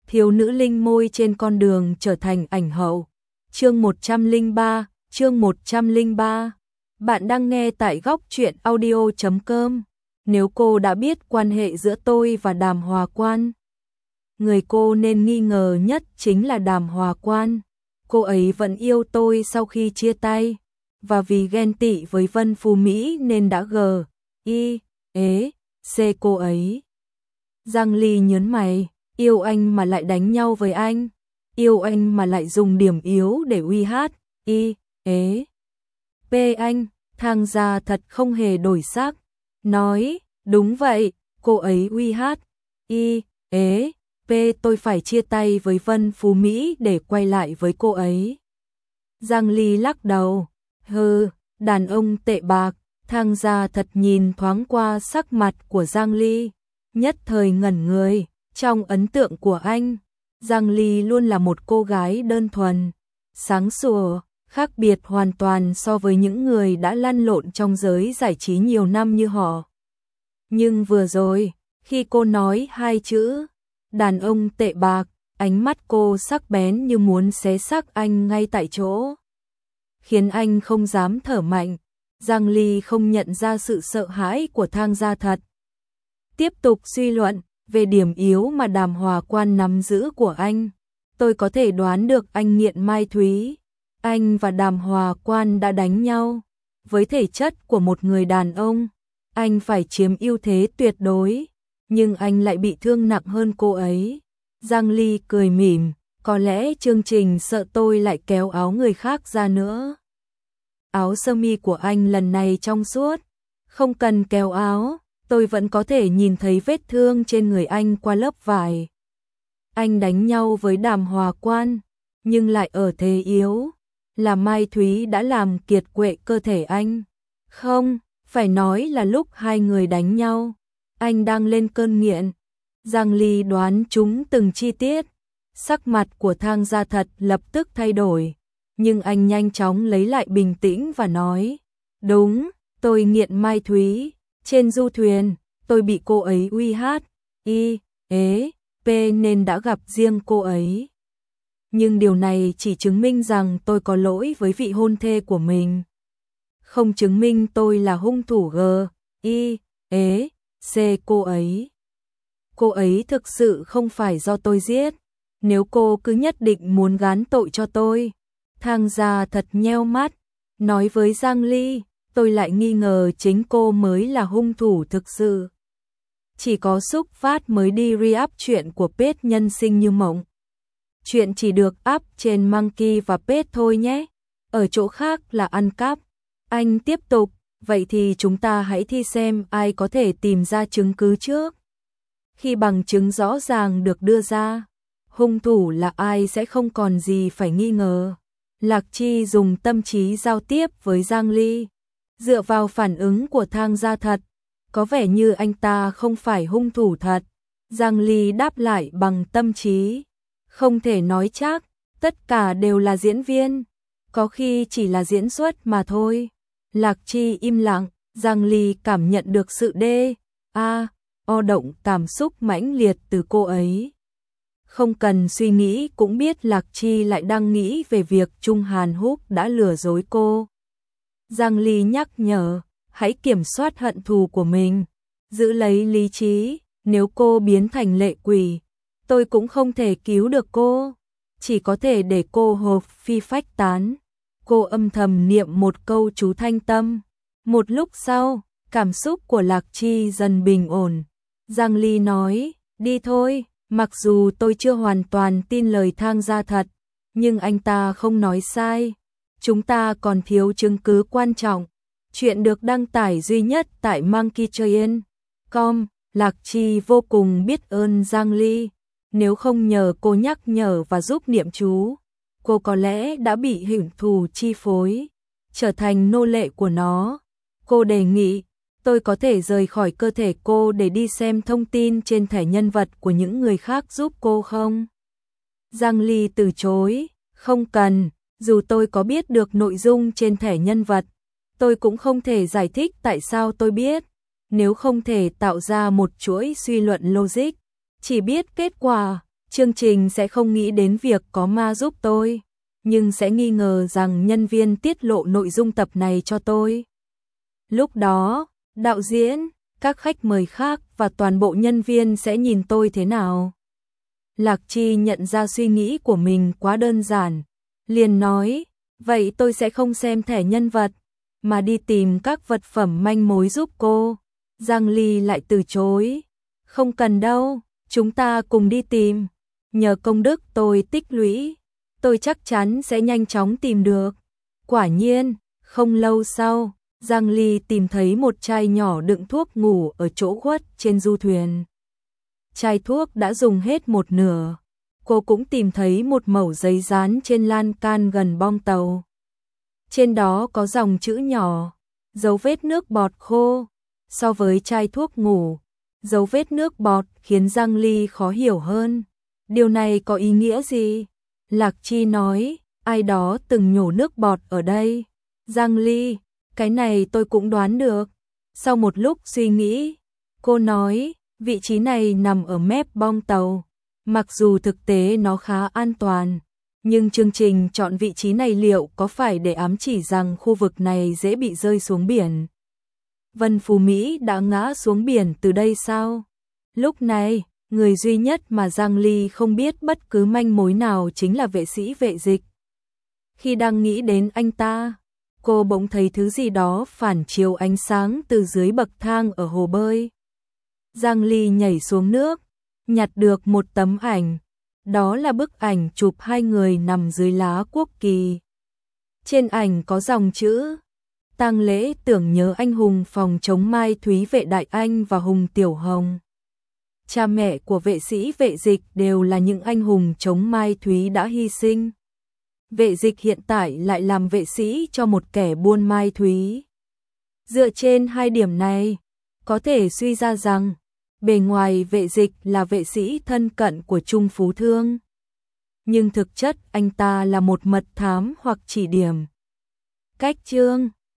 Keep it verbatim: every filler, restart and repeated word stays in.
thiếu nữ linh môi trên con đường trở thành ảnh hậu. Chương một trăm lẻ ba, chương một trăm lẻ ba. Bạn đang nghe tại góc truyện audio chấm com. Nếu cô đã biết quan hệ giữa tôi và Đàm Hòa Quan, người cô nên nghi ngờ nhất chính là Đàm Hòa Quan. Cô ấy vẫn yêu tôi sau khi chia tay, và vì ghen tị với Vân Phú Mỹ nên đã gờ, y, ế, xê cô ấy. Giang Ly nhớn mày, yêu anh mà lại đánh nhau với anh, yêu anh mà lại dùng điểm yếu để uy hát, y, ế, pê anh. Thang Gia thật không hề đổi sắc, nói, đúng vậy, cô ấy uy hát, y, ế, pê tôi phải chia tay với Vân Phú Mỹ để quay lại với cô ấy. Giang Ly lắc đầu, hừ, đàn ông tệ bạc. Thang Gia thật nhìn thoáng qua sắc mặt của Giang Ly, nhất thời ngẩn người. Trong ấn tượng của anh, Giang Ly luôn là một cô gái đơn thuần, sáng sủa, khác biệt hoàn toàn so với những người đã lăn lộn trong giới giải trí nhiều năm như họ. Nhưng vừa rồi, khi cô nói hai chữ đàn ông tệ bạc, ánh mắt cô sắc bén như muốn xé xác anh ngay tại chỗ, khiến anh không dám thở mạnh. Giang Ly không nhận ra sự sợ hãi của Thang Gia thật, tiếp tục suy luận về điểm yếu mà Đàm Hòa Quan nắm giữ của anh. Tôi có thể đoán được anh nghiện Mai Thúy. Anh và Đàm Hòa Quan đã đánh nhau. Với thể chất của một người đàn ông, anh phải chiếm ưu thế tuyệt đối, nhưng anh lại bị thương nặng hơn cô ấy. Giang Ly cười mỉm, có lẽ chương trình sợ tôi lại kéo áo người khác ra nữa. Áo sơ mi của anh lần này trong suốt, không cần kéo áo, tôi vẫn có thể nhìn thấy vết thương trên người anh qua lớp vải. Anh đánh nhau với Đàm Hòa Quan, nhưng lại ở thế yếu, là Mai Thúy đã làm kiệt quệ cơ thể anh. Không, phải nói là lúc hai người đánh nhau, anh đang lên cơn nghiện. Giang Ly đoán trúng từng chi tiết, sắc mặt của Thang Gia thật lập tức thay đổi, nhưng anh nhanh chóng lấy lại bình tĩnh và nói, đúng, tôi nghiện Mai Thúy. Trên du thuyền, tôi bị cô ấy uy hát, y, ế, pê nên đã gặp riêng cô ấy. Nhưng điều này chỉ chứng minh rằng tôi có lỗi với vị hôn thê của mình, không chứng minh tôi là hung thủ g, y, ế, xê cô ấy. Cô ấy thực sự không phải do tôi giết, nếu cô cứ nhất định muốn gán tội cho tôi. Thang Gia thật nheo mắt, nói với Giang Ly, tôi lại nghi ngờ chính cô mới là hung thủ thực sự. Chỉ có xúc phát mới đi re-up chuyện của page Nhân Sinh Như Mộng. Chuyện chỉ được up trên Monkey và page thôi nhé, ở chỗ khác là ăn cắp. Anh tiếp tục, vậy thì chúng ta hãy thi xem ai có thể tìm ra chứng cứ trước. Khi bằng chứng rõ ràng được đưa ra, hung thủ là ai sẽ không còn gì phải nghi ngờ. Lạc Chi dùng tâm trí giao tiếp với Giang Ly. Dựa vào phản ứng của Thang Gia thật, có vẻ như anh ta không phải hung thủ thật. Giang Ly đáp lại bằng tâm trí, không thể nói chắc, tất cả đều là diễn viên, có khi chỉ là diễn xuất mà thôi. Lạc Chi im lặng, Giang Ly cảm nhận được sự đê, a, o động cảm xúc mãnh liệt từ cô ấy. Không cần suy nghĩ cũng biết Lạc Chi lại đang nghĩ về việc Trung Hàn Húc đã lừa dối cô. Giang Ly nhắc nhở, hãy kiểm soát hận thù của mình, giữ lấy lý trí, nếu cô biến thành lệ quỷ, tôi cũng không thể cứu được cô, chỉ có thể để cô hồn phi phách tán. Cô âm thầm niệm một câu chú thanh tâm. Một lúc sau, cảm xúc của Lạc Chi dần bình ổn. Giang Ly nói, đi thôi, mặc dù tôi chưa hoàn toàn tin lời Thang Gia thật, nhưng anh ta không nói sai. Chúng ta còn thiếu chứng cứ quan trọng. Chuyện được đăng tải duy nhất tại monkey train chấm com. Lạc Chi vô cùng biết ơn Giang Ly. Nếu không nhờ cô nhắc nhở và giúp niệm chú, cô có lẽ đã bị hận thù chi phối, trở thành nô lệ của nó. Cô đề nghị, tôi có thể rời khỏi cơ thể cô để đi xem thông tin trên thẻ nhân vật của những người khác giúp cô không? Giang Ly từ chối, không cần. Dù tôi có biết được nội dung trên thẻ nhân vật, tôi cũng không thể giải thích tại sao tôi biết. Nếu không thể tạo ra một chuỗi suy luận logic, chỉ biết kết quả, chương trình sẽ không nghĩ đến việc có ma giúp tôi, nhưng sẽ nghi ngờ rằng nhân viên tiết lộ nội dung tập này cho tôi. Lúc đó, đạo diễn, các khách mời khác và toàn bộ nhân viên sẽ nhìn tôi thế nào? Lạc Chi nhận ra suy nghĩ của mình quá đơn giản, liền nói, vậy tôi sẽ không xem thẻ nhân vật, mà đi tìm các vật phẩm manh mối giúp cô. Giang Ly lại từ chối, không cần đâu, chúng ta cùng đi tìm, nhờ công đức tôi tích lũy, tôi chắc chắn sẽ nhanh chóng tìm được. Quả nhiên, không lâu sau, Giang Ly tìm thấy một chai nhỏ đựng thuốc ngủ ở chỗ khuất trên du thuyền. Chai thuốc đã dùng hết một nửa. Cô cũng tìm thấy một mẩu giấy dán trên lan can gần bong tàu. Trên đó có dòng chữ nhỏ, dấu vết nước bọt khô. So với chai thuốc ngủ, dấu vết nước bọt khiến Giang Ly khó hiểu hơn. Điều này có ý nghĩa gì? Lạc Chi nói, ai đó từng nhổ nước bọt ở đây. Giang Ly, cái này tôi cũng đoán được. Sau một lúc suy nghĩ, cô nói, vị trí này nằm ở mép bong tàu. Mặc dù thực tế nó khá an toàn, nhưng chương trình chọn vị trí này liệu có phải để ám chỉ rằng khu vực này dễ bị rơi xuống biển? Vân Phú Mỹ đã ngã xuống biển từ đây sao? Lúc này, người duy nhất mà Giang Ly không biết bất cứ manh mối nào chính là vệ sĩ Vệ Dịch. Khi đang nghĩ đến anh ta, cô bỗng thấy thứ gì đó phản chiếu ánh sáng từ dưới bậc thang ở hồ bơi. Giang Ly nhảy xuống nước, nhặt được một tấm ảnh. Đó là bức ảnh chụp hai người nằm dưới lá quốc kỳ. Trên ảnh có dòng chữ tang lễ tưởng nhớ anh hùng phòng chống Mai Thúy Vệ Đại Anh và Hùng Tiểu Hồng. Cha mẹ của vệ sĩ Vệ Dịch đều là những anh hùng chống Mai Thúy đã hy sinh. Vệ Dịch hiện tại lại làm vệ sĩ cho một kẻ buôn Mai Thúy. Dựa trên hai điểm này, có thể suy ra rằng bề ngoài Vệ Dịch là vệ sĩ thân cận của Trung Phú Thương. Nhưng thực chất anh ta là một mật thám hoặc chỉ điểm. Cách chương